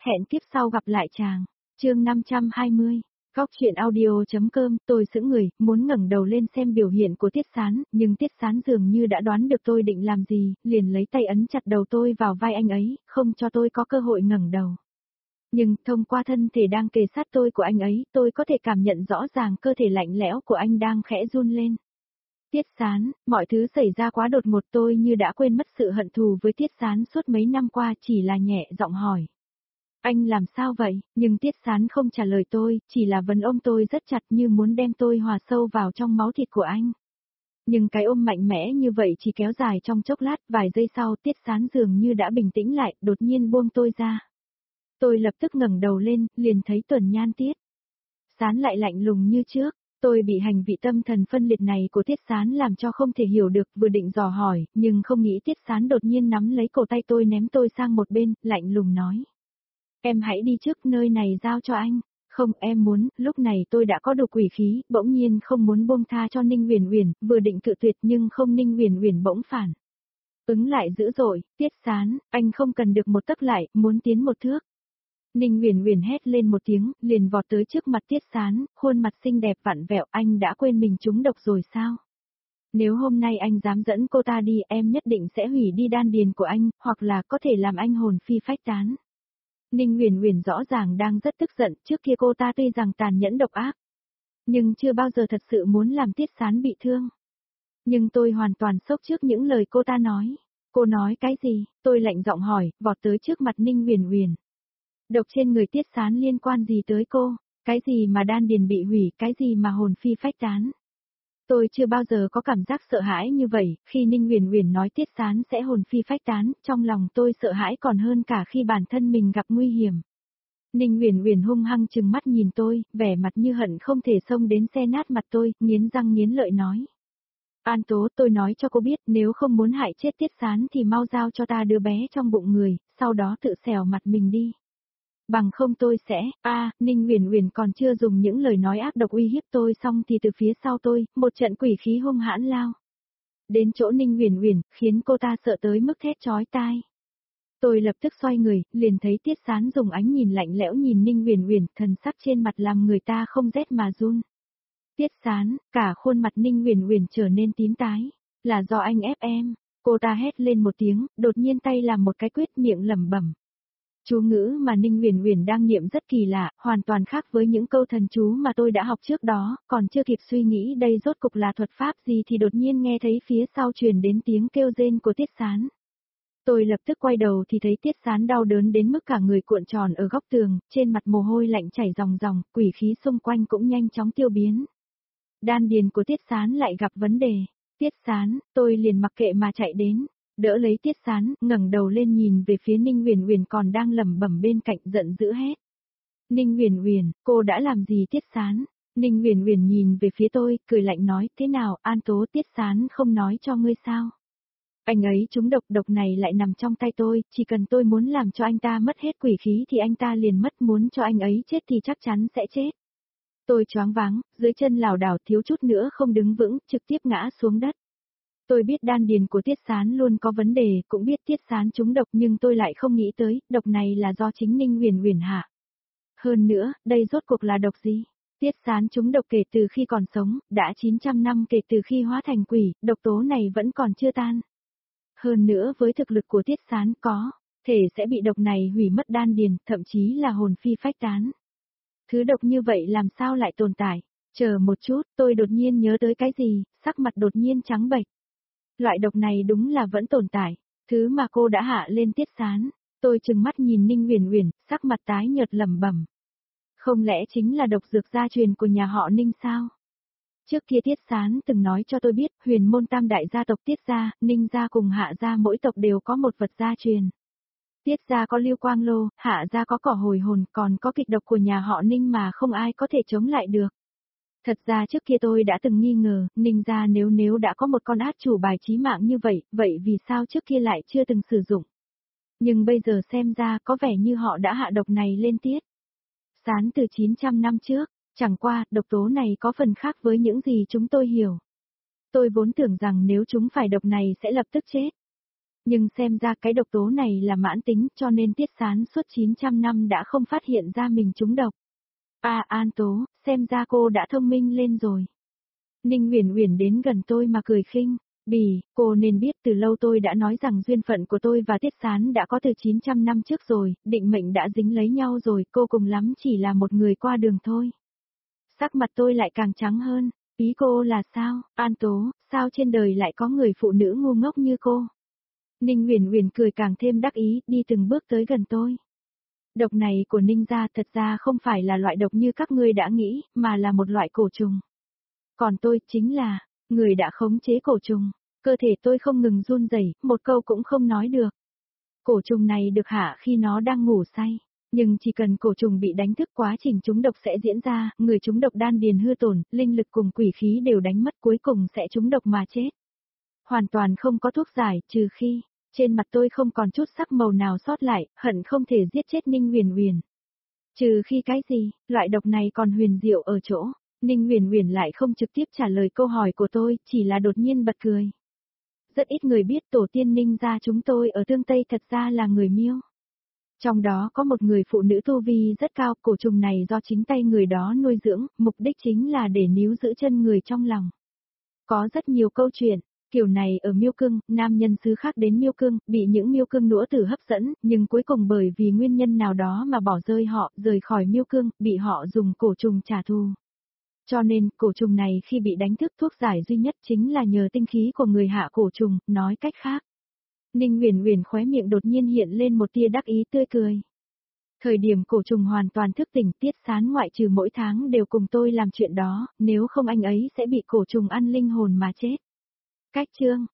Hẹn tiếp sau gặp lại chàng. Chương 520. Góc truyện audio.com, tôi sững người, muốn ngẩng đầu lên xem biểu hiện của Tiết Sán, nhưng Tiết Sán dường như đã đoán được tôi định làm gì, liền lấy tay ấn chặt đầu tôi vào vai anh ấy, không cho tôi có cơ hội ngẩng đầu. Nhưng, thông qua thân thể đang kề sát tôi của anh ấy, tôi có thể cảm nhận rõ ràng cơ thể lạnh lẽo của anh đang khẽ run lên. Tiết Sán, mọi thứ xảy ra quá đột ngột, tôi như đã quên mất sự hận thù với Tiết Sán suốt mấy năm qua, chỉ là nhẹ giọng hỏi. Anh làm sao vậy? Nhưng Tiết Sán không trả lời tôi, chỉ là vẫn ôm tôi rất chặt như muốn đem tôi hòa sâu vào trong máu thịt của anh. Nhưng cái ôm mạnh mẽ như vậy chỉ kéo dài trong chốc lát, vài giây sau Tiết Sán dường như đã bình tĩnh lại, đột nhiên buông tôi ra. Tôi lập tức ngẩng đầu lên, liền thấy Tuần Nhan Tiết Sán lại lạnh lùng như trước. Tôi bị hành vị tâm thần phân liệt này của Tiết Sán làm cho không thể hiểu được, vừa định dò hỏi, nhưng không nghĩ Tiết Sán đột nhiên nắm lấy cổ tay tôi ném tôi sang một bên, lạnh lùng nói. Em hãy đi trước, nơi này giao cho anh. Không, em muốn, lúc này tôi đã có đủ quỷ khí, bỗng nhiên không muốn buông tha cho Ninh Uyển Uyển, vừa định cự tuyệt nhưng không, Ninh Uyển Uyển bỗng phản ứng lại dữ dội, Tiết Sán, anh không cần được một tấc lại, muốn tiến một thước. Ninh Uyển Uyển hét lên một tiếng, liền vọt tới trước mặt Tiết Sán, khuôn mặt xinh đẹp vặn vẹo, anh đã quên mình trúng độc rồi sao? Nếu hôm nay anh dám dẫn cô ta đi, em nhất định sẽ hủy đi đan điền của anh, hoặc là có thể làm anh hồn phi phách tán. Ninh Uyển Uyển rõ ràng đang rất tức giận, trước kia cô ta tuy rằng tàn nhẫn độc ác, nhưng chưa bao giờ thật sự muốn làm Tiết Sán bị thương. Nhưng tôi hoàn toàn sốc trước những lời cô ta nói. Cô nói cái gì? Tôi lạnh giọng hỏi, vọt tới trước mặt Ninh Uyển Uyển. Độc trên người Tiết Sán liên quan gì tới cô? Cái gì mà đan điền bị hủy, cái gì mà hồn phi phách tán? Tôi chưa bao giờ có cảm giác sợ hãi như vậy, khi Ninh Uyển Uyển nói Tiết Sán sẽ hồn phi phách tán, trong lòng tôi sợ hãi còn hơn cả khi bản thân mình gặp nguy hiểm. Ninh Uyển Uyển hung hăng trừng mắt nhìn tôi, vẻ mặt như hận không thể xông đến xé nát mặt tôi, nghiến răng nghiến lợi nói. An Tố, tôi nói cho cô biết, nếu không muốn hại chết Tiết Sán thì mau giao cho ta đứa bé trong bụng người, sau đó tự xẻo mặt mình đi. Bằng không tôi sẽ, Ninh Uyển Uyển còn chưa dùng những lời nói ác độc uy hiếp tôi xong thì từ phía sau tôi, một trận quỷ khí hung hãn lao đến chỗ Ninh Uyển Uyển, khiến cô ta sợ tới mức thét chói tai. Tôi lập tức xoay người, liền thấy Tiết Sán dùng ánh nhìn lạnh lẽo nhìn Ninh Uyển Uyển, thần sắc trên mặt làm người ta không rét mà run. Tiết Sán, cả khuôn mặt Ninh Uyển Uyển trở nên tím tái, là do anh ép em. Cô ta hét lên một tiếng, đột nhiên tay làm một cái quyết, miệng lẩm bẩm. Chú ngữ mà Ninh Uyển Uyển đang niệm rất kỳ lạ, hoàn toàn khác với những câu thần chú mà tôi đã học trước đó, còn chưa kịp suy nghĩ đây rốt cục là thuật pháp gì thì đột nhiên nghe thấy phía sau truyền đến tiếng kêu rên của Tiết Sán. Tôi lập tức quay đầu thì thấy Tiết Sán đau đớn đến mức cả người cuộn tròn ở góc tường, trên mặt mồ hôi lạnh chảy ròng ròng, quỷ khí xung quanh cũng nhanh chóng tiêu biến. Đan điền của Tiết Sán lại gặp vấn đề. Tiết Sán, tôi liền mặc kệ mà chạy đến, đỡ lấy Tiết Sán, ngẩng đầu lên nhìn về phía Ninh Uyển Uyển còn đang lẩm bẩm bên cạnh, giận dữ hét. Ninh Uyển Uyển, cô đã làm gì Tiết Sán? Ninh Uyển Uyển nhìn về phía tôi, cười lạnh nói, thế nào, An Tố, Tiết Sán không nói cho ngươi sao? Anh ấy trúng độc, độc này lại nằm trong tay tôi, chỉ cần tôi muốn làm cho anh ta mất hết quỷ khí thì anh ta liền mất, muốn cho anh ấy chết thì chắc chắn sẽ chết. Tôi choáng váng, dưới chân lảo đảo thiếu chút nữa không đứng vững, trực tiếp ngã xuống đất. Tôi biết đan điền của Tiết Sán luôn có vấn đề, cũng biết Tiết Sán trúng độc nhưng tôi lại không nghĩ tới, độc này là do chính Ninh Uyển Uyển hạ. Hơn nữa, đây rốt cuộc là độc gì? Tiết Sán trúng độc kể từ khi còn sống, đã 900 năm kể từ khi hóa thành quỷ, độc tố này vẫn còn chưa tan. Hơn nữa với thực lực của Tiết Sán có thể sẽ bị độc này hủy mất đan điền, thậm chí là hồn phi phách tán. Thứ độc như vậy làm sao lại tồn tại? Chờ một chút, tôi đột nhiên nhớ tới cái gì, sắc mặt đột nhiên trắng bệch. Loại độc này đúng là vẫn tồn tại, thứ mà cô đã hạ lên Tiết Sán. Tôi trừng mắt nhìn Ninh Uyển Uyển, sắc mặt tái nhợt lẩm bẩm. Không lẽ chính là độc dược gia truyền của nhà họ Ninh sao? Trước kia Tiết Sán từng nói cho tôi biết, huyền môn tam đại gia tộc Tiết gia, Ninh gia cùng Hạ gia mỗi tộc đều có một vật gia truyền. Tiết gia có lưu quang lô, Hạ gia có cỏ hồi hồn, còn có kịch độc của nhà họ Ninh mà không ai có thể chống lại được. Thật ra trước kia tôi đã từng nghi ngờ, Ninh gia nếu đã có một con át chủ bài chí mạng như vậy, vậy vì sao trước kia lại chưa từng sử dụng? Nhưng bây giờ xem ra có vẻ như họ đã hạ độc này lên Tiết Sán từ 900 năm trước, chẳng qua, độc tố này có phần khác với những gì chúng tôi hiểu. Tôi vốn tưởng rằng nếu chúng phải độc này sẽ lập tức chết. Nhưng xem ra cái độc tố này là mãn tính cho nên Tiết Sán suốt 900 năm đã không phát hiện ra mình trúng độc. À An Tố, xem ra cô đã thông minh lên rồi. Ninh Uyển Uyển đến gần tôi mà cười khinh. Bì, cô nên biết từ lâu tôi đã nói rằng duyên phận của tôi và Tiết Sán đã có từ 900 năm trước rồi, định mệnh đã dính lấy nhau rồi, cô cùng lắm chỉ là một người qua đường thôi. Sắc mặt tôi lại càng trắng hơn, ý cô là sao, An Tố, sao trên đời lại có người phụ nữ ngu ngốc như cô? Ninh Uyển Uyển cười càng thêm đắc ý, đi từng bước tới gần tôi. Độc này của Ninh gia thật ra không phải là loại độc như các ngươi đã nghĩ, mà là một loại cổ trùng. Còn tôi chính là người đã khống chế cổ trùng, cơ thể tôi không ngừng run rẩy, một câu cũng không nói được. Cổ trùng này được hạ khi nó đang ngủ say, nhưng chỉ cần cổ trùng bị đánh thức quá trình trúng độc sẽ diễn ra, người trúng độc đan điền hư tổn, linh lực cùng quỷ khí đều đánh mất cuối cùng sẽ trúng độc mà chết. Hoàn toàn không có thuốc giải, trừ khi, trên mặt tôi không còn chút sắc màu nào sót lại, hận không thể giết chết Ninh Uyển Uyển. Trừ khi cái gì, loại độc này còn huyền diệu ở chỗ. Ninh Uyển Uyển lại không trực tiếp trả lời câu hỏi của tôi, chỉ là đột nhiên bật cười. Rất ít người biết tổ tiên Ninh gia chúng tôi ở Tương Tây thật ra là người Miêu. Trong đó có một người phụ nữ tu vi rất cao, cổ trùng này do chính tay người đó nuôi dưỡng, mục đích chính là để níu giữ chân người trong lòng. Có rất nhiều câu chuyện, kiểu này ở Miêu Cương, nam nhân xứ khác đến Miêu Cương, bị những Miêu Cương nũa tử hấp dẫn, nhưng cuối cùng bởi vì nguyên nhân nào đó mà bỏ rơi họ, rời khỏi Miêu Cương, bị họ dùng cổ trùng trả thù. Cho nên, cổ trùng này khi bị đánh thức thuốc giải duy nhất chính là nhờ tinh khí của người hạ cổ trùng, nói cách khác. Ninh Uyển Uyển khóe miệng đột nhiên hiện lên một tia đắc ý tươi cười. Thời điểm cổ trùng hoàn toàn thức tỉnh, Tiết Sán ngoại trừ mỗi tháng đều cùng tôi làm chuyện đó, nếu không anh ấy sẽ bị cổ trùng ăn linh hồn mà chết. Cách chương